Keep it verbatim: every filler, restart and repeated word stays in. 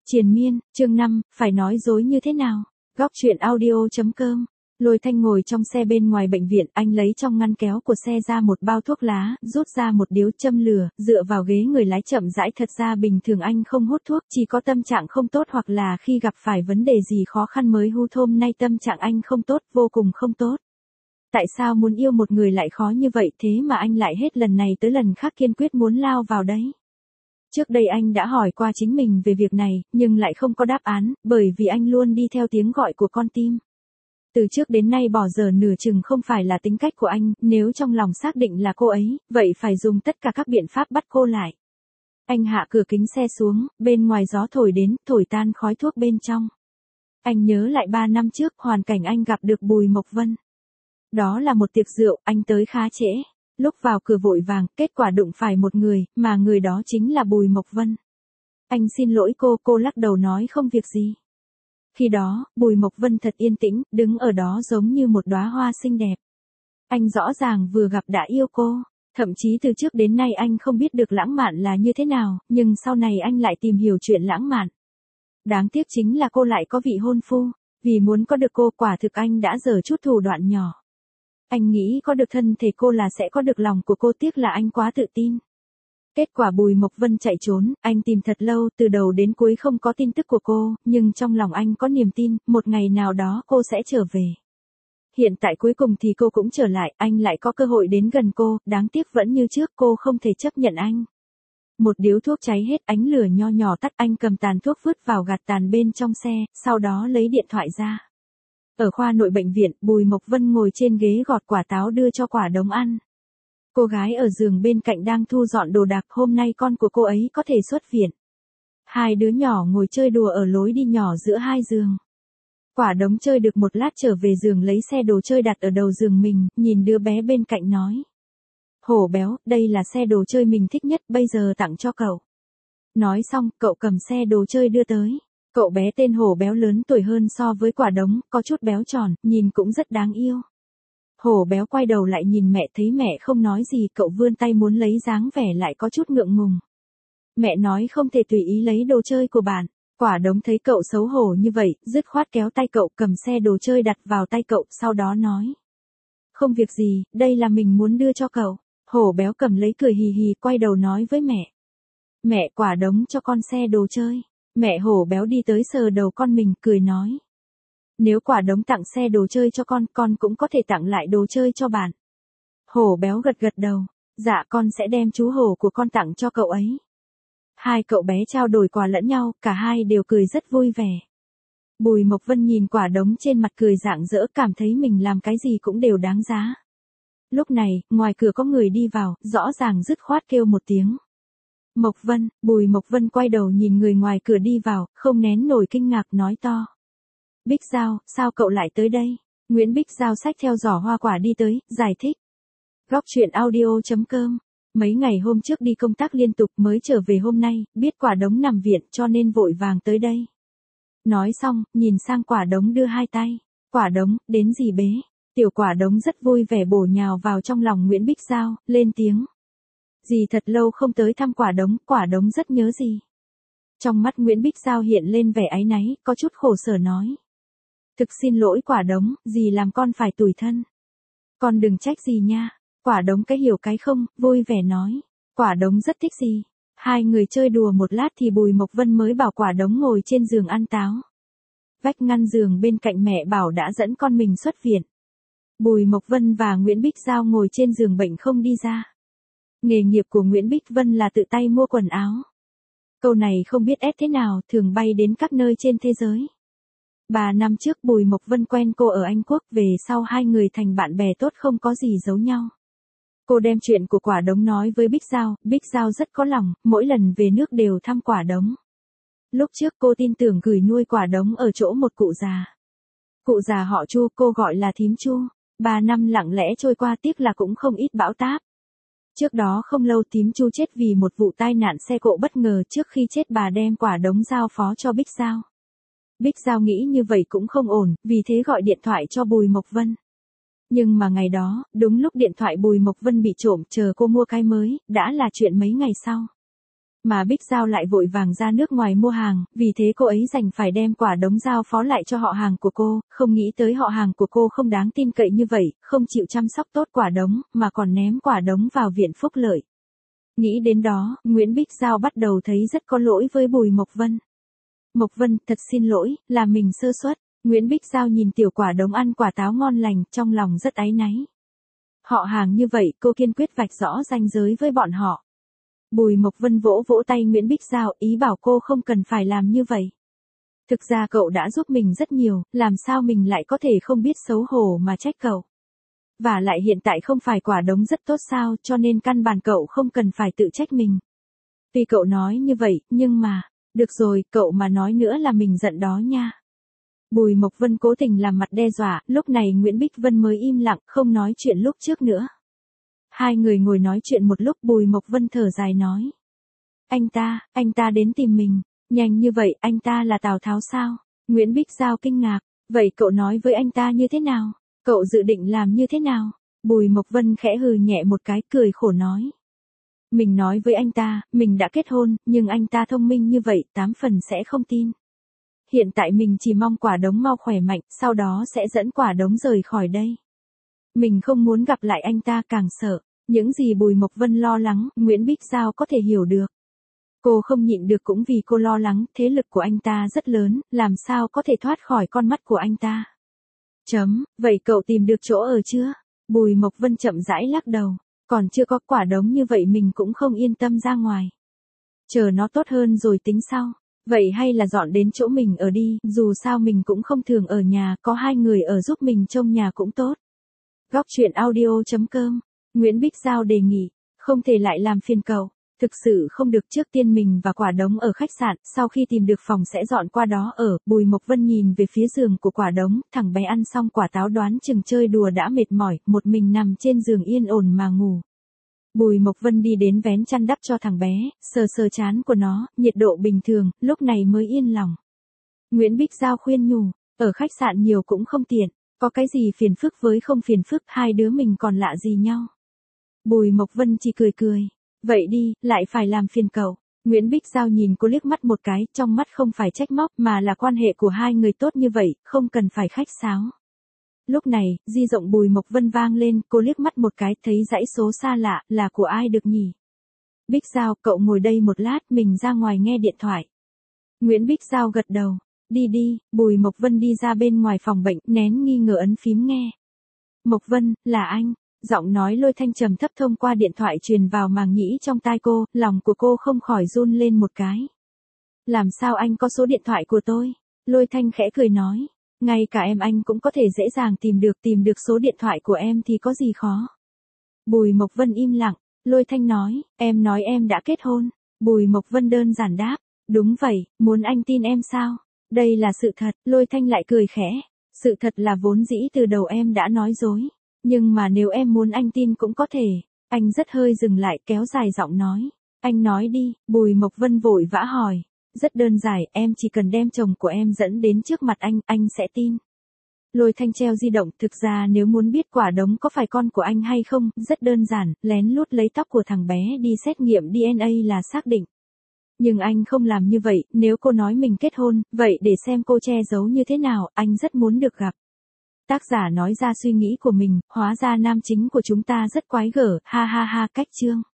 Triền miên, chương năm, phải nói dối như thế nào? Góc truyện audio.com. Lôi Thanh ngồi trong xe bên ngoài bệnh viện, anh lấy trong ngăn kéo của xe ra một bao thuốc lá, rút ra một điếu châm lửa, dựa vào ghế người lái chậm rãi. Thật ra bình thường anh không hút thuốc, chỉ có tâm trạng không tốt hoặc là khi gặp phải vấn đề gì khó khăn mới hút. Hôm nay tâm trạng anh không tốt, vô cùng không tốt. Tại sao muốn yêu một người lại khó như vậy, thế mà anh lại hết lần này tới lần khác kiên quyết muốn lao vào đấy? Trước đây anh đã hỏi qua chính mình về việc này, nhưng lại không có đáp án, bởi vì anh luôn đi theo tiếng gọi của con tim. Từ trước đến nay bỏ dở nửa chừng không phải là tính cách của anh, nếu trong lòng xác định là cô ấy, vậy phải dùng tất cả các biện pháp bắt cô lại. Anh hạ cửa kính xe xuống, bên ngoài gió thổi đến, thổi tan khói thuốc bên trong. Anh nhớ lại ba năm trước, hoàn cảnh anh gặp được Bùi Mộc Vân. Đó là một tiệc rượu, anh tới khá trễ. Lúc vào cửa vội vàng, kết quả đụng phải một người, mà người đó chính là Bùi Mộc Vân. Anh xin lỗi cô, cô lắc đầu nói không việc gì. Khi đó, Bùi Mộc Vân thật yên tĩnh, đứng ở đó giống như một đóa hoa xinh đẹp. Anh rõ ràng vừa gặp đã yêu cô, thậm chí từ trước đến nay anh không biết được lãng mạn là như thế nào, nhưng sau này anh lại tìm hiểu chuyện lãng mạn. Đáng tiếc chính là cô lại có vị hôn phu, vì muốn có được cô quả thực anh đã giở chút thủ đoạn nhỏ. Anh nghĩ có được thân thể cô là sẽ có được lòng của cô, tiếc là anh quá tự tin. Kết quả Bùi Mộc Vân chạy trốn, anh tìm thật lâu, từ đầu đến cuối không có tin tức của cô, nhưng trong lòng anh có niềm tin, một ngày nào đó cô sẽ trở về. Hiện tại cuối cùng thì cô cũng trở lại, anh lại có cơ hội đến gần cô, đáng tiếc vẫn như trước, cô không thể chấp nhận anh. Một điếu thuốc cháy hết, ánh lửa nho nhỏ tắt, anh cầm tàn thuốc vứt vào gạt tàn bên trong xe, sau đó lấy điện thoại ra. Ở khoa nội bệnh viện, Bùi Mộc Vân ngồi trên ghế gọt quả táo đưa cho Quả Đống ăn. Cô gái ở giường bên cạnh đang thu dọn đồ đạc, hôm nay con của cô ấy có thể xuất viện. Hai đứa nhỏ ngồi chơi đùa ở lối đi nhỏ giữa hai giường. Quả Đống chơi được một lát trở về giường lấy xe đồ chơi đặt ở đầu giường mình, nhìn đứa bé bên cạnh nói. Hổ béo, đây là xe đồ chơi mình thích nhất, bây giờ tặng cho cậu. Nói xong, cậu cầm xe đồ chơi đưa tới. Cậu bé tên Hổ béo lớn tuổi hơn so với Quả Đống, có chút béo tròn, nhìn cũng rất đáng yêu. Hổ béo quay đầu lại nhìn mẹ, thấy mẹ không nói gì, cậu vươn tay muốn lấy, dáng vẻ lại có chút ngượng ngùng. Mẹ nói không thể tùy ý lấy đồ chơi của bạn. Quả Đống thấy cậu xấu hổ như vậy, dứt khoát kéo tay cậu, cầm xe đồ chơi đặt vào tay cậu, sau đó nói. Không việc gì, đây là mình muốn đưa cho cậu. Hổ béo cầm lấy cười hì hì, quay đầu nói với mẹ. Mẹ, Quả Đống cho con xe đồ chơi. Mẹ Hổ béo đi tới sờ đầu con mình, cười nói. Nếu Quả Đống tặng xe đồ chơi cho con, con cũng có thể tặng lại đồ chơi cho bạn. Hổ béo gật gật đầu. Dạ, con sẽ đem chú hổ của con tặng cho cậu ấy. Hai cậu bé trao đổi quà lẫn nhau, cả hai đều cười rất vui vẻ. Bùi Mộc Vân nhìn Quả Đống trên mặt cười rạng rỡ, cảm thấy mình làm cái gì cũng đều đáng giá. Lúc này, ngoài cửa có người đi vào, rõ ràng dứt khoát kêu một tiếng. Mộc Vân, Bùi Mộc Vân quay đầu nhìn người ngoài cửa đi vào, không nén nổi kinh ngạc nói to. Bích Giao, sao cậu lại tới đây? Nguyễn Bích Giao xách theo giỏ hoa quả đi tới, giải thích. Góc truyện audio.com. Mấy ngày hôm trước đi công tác liên tục mới trở về hôm nay, biết Quả Đống nằm viện cho nên vội vàng tới đây. Nói xong, nhìn sang Quả Đống đưa hai tay. Quả Đống, đến gì bế? Tiểu Quả Đống rất vui vẻ bổ nhào vào trong lòng Nguyễn Bích Giao, lên tiếng. Dì thật lâu không tới thăm Quả Đống, Quả Đống rất nhớ dì. Trong mắt Nguyễn Bích Giao hiện lên vẻ áy náy, có chút khổ sở nói. Thực xin lỗi Quả Đống, dì làm con phải tủi thân. Con đừng trách dì nha. Quả Đống cái hiểu cái không, vui vẻ nói. Quả Đống rất thích dì. Hai người chơi đùa một lát thì Bùi Mộc Vân mới bảo Quả Đống ngồi trên giường ăn táo. Vách ngăn giường bên cạnh mẹ bảo đã dẫn con mình xuất viện. Bùi Mộc Vân và Nguyễn Bích Giao ngồi trên giường bệnh không đi ra. Nghề nghiệp của Nguyễn Bích Vân là tự tay mua quần áo. Câu này không biết ép thế nào, thường bay đến các nơi trên thế giới. Ba năm trước Bùi Mộc Vân quen cô ở Anh Quốc, về sau hai người thành bạn bè tốt không có gì giấu nhau. Cô đem chuyện của Quả Đống nói với Bích Giao, Bích Giao rất có lòng, mỗi lần về nước đều thăm Quả Đống. Lúc trước cô tin tưởng gửi nuôi Quả Đống ở chỗ một cụ già. Cụ già họ Chu, cô gọi là thím Chu. Ba năm lặng lẽ trôi qua, tiếc là cũng không ít bão táp. Trước đó không lâu thím Chu chết vì một vụ tai nạn xe cộ bất ngờ, trước khi chết bà đem Quả Đống giao phó cho Bích Giao. Bích Giao nghĩ như vậy cũng không ổn, vì thế gọi điện thoại cho Bùi Mộc Vân. Nhưng mà ngày đó, đúng lúc điện thoại Bùi Mộc Vân bị trộm, chờ cô mua cái mới, đã là chuyện mấy ngày sau. mà Bích Giao lại vội vàng ra nước ngoài mua hàng, vì thế cô ấy đành phải đem quả đống giao phó lại cho họ hàng của cô, không nghĩ tới họ hàng của cô không đáng tin cậy như vậy, không chịu chăm sóc tốt quả đống, mà còn ném quả đống vào viện phúc lợi. Nghĩ đến đó, Nguyễn Bích Giao bắt đầu thấy rất có lỗi với Bùi Mộc Vân. Mộc Vân, thật xin lỗi, là mình sơ suất. Nguyễn Bích Giao nhìn tiểu quả đống ăn quả táo ngon lành, trong lòng rất áy náy. Họ hàng như vậy, cô kiên quyết vạch rõ ranh giới với bọn họ. Bùi Mộc Vân vỗ vỗ tay Nguyễn Bích Giao, ý bảo cô không cần phải làm như vậy. Thực ra cậu đã giúp mình rất nhiều, làm sao mình lại có thể không biết xấu hổ mà trách cậu. Và lại hiện tại không phải quả đống rất tốt sao, cho nên căn bản cậu không cần phải tự trách mình. Tuy cậu nói như vậy, nhưng mà, được rồi, cậu mà nói nữa là mình giận đó nha. Bùi Mộc Vân cố tình làm mặt đe dọa, lúc này Nguyễn Bích Vân mới im lặng, không nói chuyện lúc trước nữa. Hai người ngồi nói chuyện một lúc, Bùi Mộc Vân thở dài nói. Anh ta, anh ta đến tìm mình, nhanh như vậy, anh ta là Tào Tháo sao? Nguyễn Bích Giao kinh ngạc, vậy cậu nói với anh ta như thế nào? Cậu dự định làm như thế nào? Bùi Mộc Vân khẽ hừ nhẹ một cái, cười khổ nói. Mình nói với anh ta, mình đã kết hôn, nhưng anh ta thông minh như vậy, tám phần sẽ không tin. Hiện tại mình chỉ mong quả đống mau khỏe mạnh, sau đó sẽ dẫn quả đống rời khỏi đây. Mình không muốn gặp lại anh ta, càng sợ. Những gì Bùi Mộc Vân lo lắng, Nguyễn Bích Giao có thể hiểu được. Cô không nhịn được cũng vì cô lo lắng, thế lực của anh ta rất lớn, làm sao có thể thoát khỏi con mắt của anh ta. Chấm, vậy cậu tìm được chỗ ở chưa? Bùi Mộc Vân chậm rãi lắc đầu, còn chưa có, quả đống như vậy mình cũng không yên tâm ra ngoài. Chờ nó tốt hơn rồi tính sau. Vậy hay là dọn đến chỗ mình ở đi, dù sao mình cũng không thường ở nhà, có hai người ở giúp mình trông nhà cũng tốt. Góc truyện audio chấm com, Nguyễn Bích Giao đề nghị, không thể lại làm phiền cậu. Thực sự không được, trước tiên mình và quả đống ở khách sạn, sau khi tìm được phòng sẽ dọn qua đó ở. Bùi Mộc Vân nhìn về phía giường của quả đống, thằng bé ăn xong quả táo đoán chừng chơi đùa đã mệt mỏi, một mình nằm trên giường yên ổn mà ngủ. Bùi Mộc Vân đi đến vén chăn đắp cho thằng bé, sờ sờ trán của nó, nhiệt độ bình thường, lúc này mới yên lòng. Nguyễn Bích Giao khuyên nhủ, ở khách sạn nhiều cũng không tiện, có cái gì phiền phức với không phiền phức, hai đứa mình còn lạ gì nhau. Bùi Mộc Vân chỉ cười cười. Vậy đi, lại phải làm phiền cậu. Nguyễn Bích Giao nhìn cô liếc mắt một cái, trong mắt không phải trách móc mà là quan hệ của hai người tốt như vậy, không cần phải khách sáo. Lúc này, di động Bùi Mộc Vân vang lên, cô liếc mắt một cái, thấy dãy số xa lạ, là của ai được nhỉ? Bích Giao, cậu ngồi đây một lát, mình ra ngoài nghe điện thoại. Nguyễn Bích Giao gật đầu. Đi đi, Bùi Mộc Vân đi ra bên ngoài phòng bệnh, nén nghi ngờ ấn phím nghe. Mộc Vân, là anh. Giọng nói Lôi Thanh trầm thấp thông qua điện thoại truyền vào màng nhĩ trong tai cô, lòng của cô không khỏi run lên một cái. Làm sao anh có số điện thoại của tôi? Lôi Thanh khẽ cười nói, ngay cả em anh cũng có thể dễ dàng tìm được, tìm được số điện thoại của em thì có gì khó. Bùi Mộc Vân im lặng, Lôi Thanh nói, em nói em đã kết hôn. Bùi Mộc Vân đơn giản đáp, đúng vậy, muốn anh tin em sao? Đây là sự thật. Lôi Thanh lại cười khẽ, sự thật là vốn dĩ từ đầu em đã nói dối. Nhưng mà nếu em muốn anh tin cũng có thể. Anh rất hơi dừng lại, kéo dài giọng nói. Anh nói đi. Bùi Mộc Vân vội vã hỏi. Rất đơn giản, em chỉ cần đem chồng của em dẫn đến trước mặt anh, anh sẽ tin. Lôi Thanh treo di động, thực ra nếu muốn biết quả đống có phải con của anh hay không, rất đơn giản, lén lút lấy tóc của thằng bé đi xét nghiệm đê en a là xác định. Nhưng anh không làm như vậy, nếu cô nói mình kết hôn, vậy để xem cô che giấu như thế nào, anh rất muốn được gặp. Tác giả nói ra suy nghĩ của mình, hóa ra nam chính của chúng ta rất quái gở, ha ha ha, cách chương.